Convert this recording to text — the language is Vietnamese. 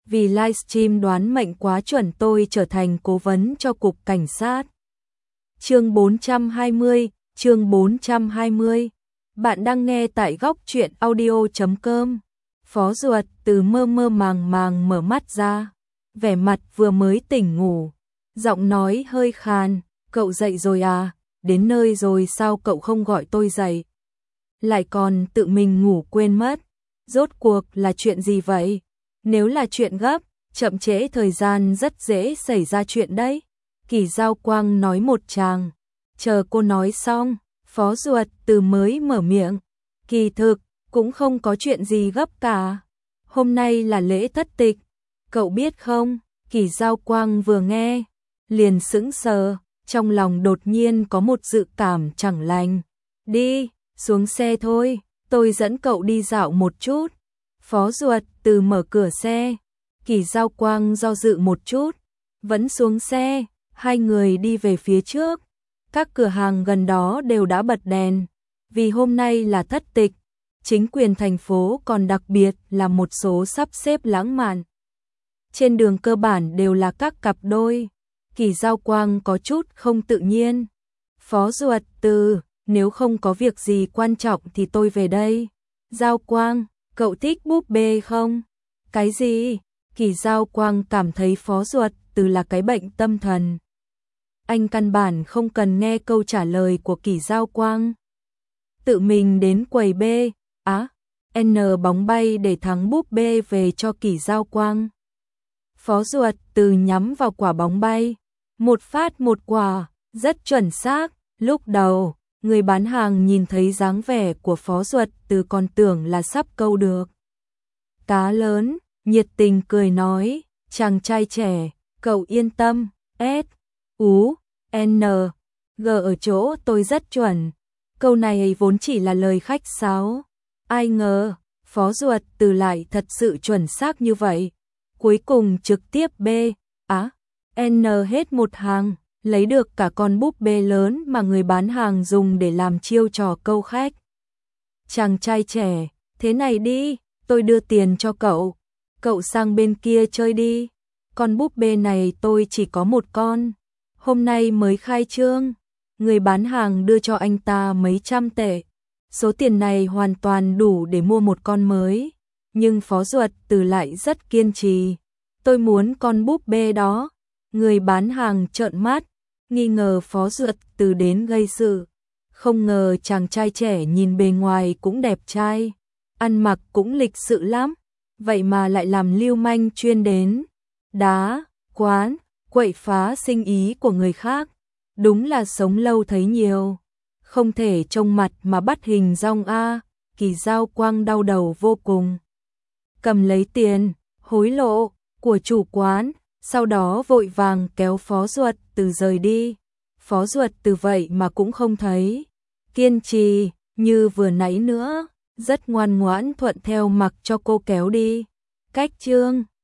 vì livestream đoán mệnh quá chuẩn tôi trở thành cố vấn cho cục cảnh sát. Chương 420, chương 420. Bạn đang nghe tại góc truyện audio.com. Phó Duật Từ mơ mơ màng màng mở mắt ra, vẻ mặt vừa mới tỉnh ngủ, giọng nói hơi khàn, "Cậu dậy rồi à? Đến nơi rồi sao cậu không gọi tôi dậy? Lại còn tự mình ngủ quên mất. Rốt cuộc là chuyện gì vậy? Nếu là chuyện gấp, chậm trễ thời gian rất dễ xảy ra chuyện đấy." Kỳ Giao Quang nói một tràng. Chờ cô nói xong, Phó Duật Từ mới mở miệng. "Kỳ thực, cũng không có chuyện gì gấp cả. Hôm nay là lễ thất tịch, cậu biết không?" Kỳ Giao Quang vừa nghe, liền sững sờ, trong lòng đột nhiên có một dự cảm chẳng lành. "Đi, xuống xe thôi, tôi dẫn cậu đi dạo một chút." Phó Duật Từ mở cửa xe, Kỳ Giao Quang do dự một chút, vẫn xuống xe, hai người đi về phía trước. Các cửa hàng gần đó đều đã bật đèn, vì hôm nay là thất tịch. Chính quyền thành phố còn đặc biệt là một số sắp xếp lãng mạn. Trên đường cơ bản đều là các cặp đôi. Kỳ Giao Quang có chút không tự nhiên. "Phó Duật Từ, nếu không có việc gì quan trọng thì tôi về đây." "Giao Quang, cậu thích búp bê không?" "Cái gì?" Kỳ Giao Quang cảm thấy Phó Duật Từ là cái bệnh tâm thần. Anh căn bản không cần nghe câu trả lời của Kỳ Giao Quang. Tự mình đến quầy B, N bóng bay để thắng búp bê về cho Kỳ Giao Quang. Phó Duật Từ nhắm vào quả bóng bay, một phát một quả, rất chuẩn xác. Lúc đầu, người bán hàng nhìn thấy dáng vẻ của Phó Duật Từ còn tưởng là sắp câu được cá lớn, nhiệt tình cười nói, "Chàng trai trẻ, cậu yên tâm, S-U-N G ở chỗ tôi rất chuẩn." Câu này vốn chỉ là lời khách sáo, ai ngờ Phó Duật Từ lại thật sự chuẩn xác như vậy. Cuối cùng trực tiếp N hết một hàng, lấy được cả con búp bê lớn mà người bán hàng dùng để làm chiêu trò câu khách. "Chàng trai trẻ, thế này đi, tôi đưa tiền cho cậu, cậu sang bên kia chơi đi. Con búp bê này tôi chỉ có một con, hôm nay mới khai trương." Người bán hàng đưa cho anh ta mấy trăm tệ. Số tiền này hoàn toàn đủ để mua một con mới, nhưng Phó Duật Từ lại rất kiên trì. "Tôi muốn con búp bê đó." Người bán hàng trợn mắt, nghi ngờ Phó Duật Từ đến gây sự. Không ngờ chàng trai trẻ nhìn bề ngoài cũng đẹp trai, ăn mặc cũng lịch sự lắm, vậy mà lại làm lưu manh chuyên đến đá, quán, quậy phá sinh ý của người khác. Đúng là sống lâu thấy nhiều, không thể trông mặt mà bắt hình dong a. Kỳ Giao Quang đau đầu vô cùng. Cầm lấy tiền hối lộ của chủ quán, sau đó vội vàng kéo Phó Duật Từ rời đi. Phó Duật Từ vậy mà cũng không thấy kiên trì như vừa nãy nữa, rất ngoan ngoãn thuận theo mặc cho cô kéo đi. Cách chương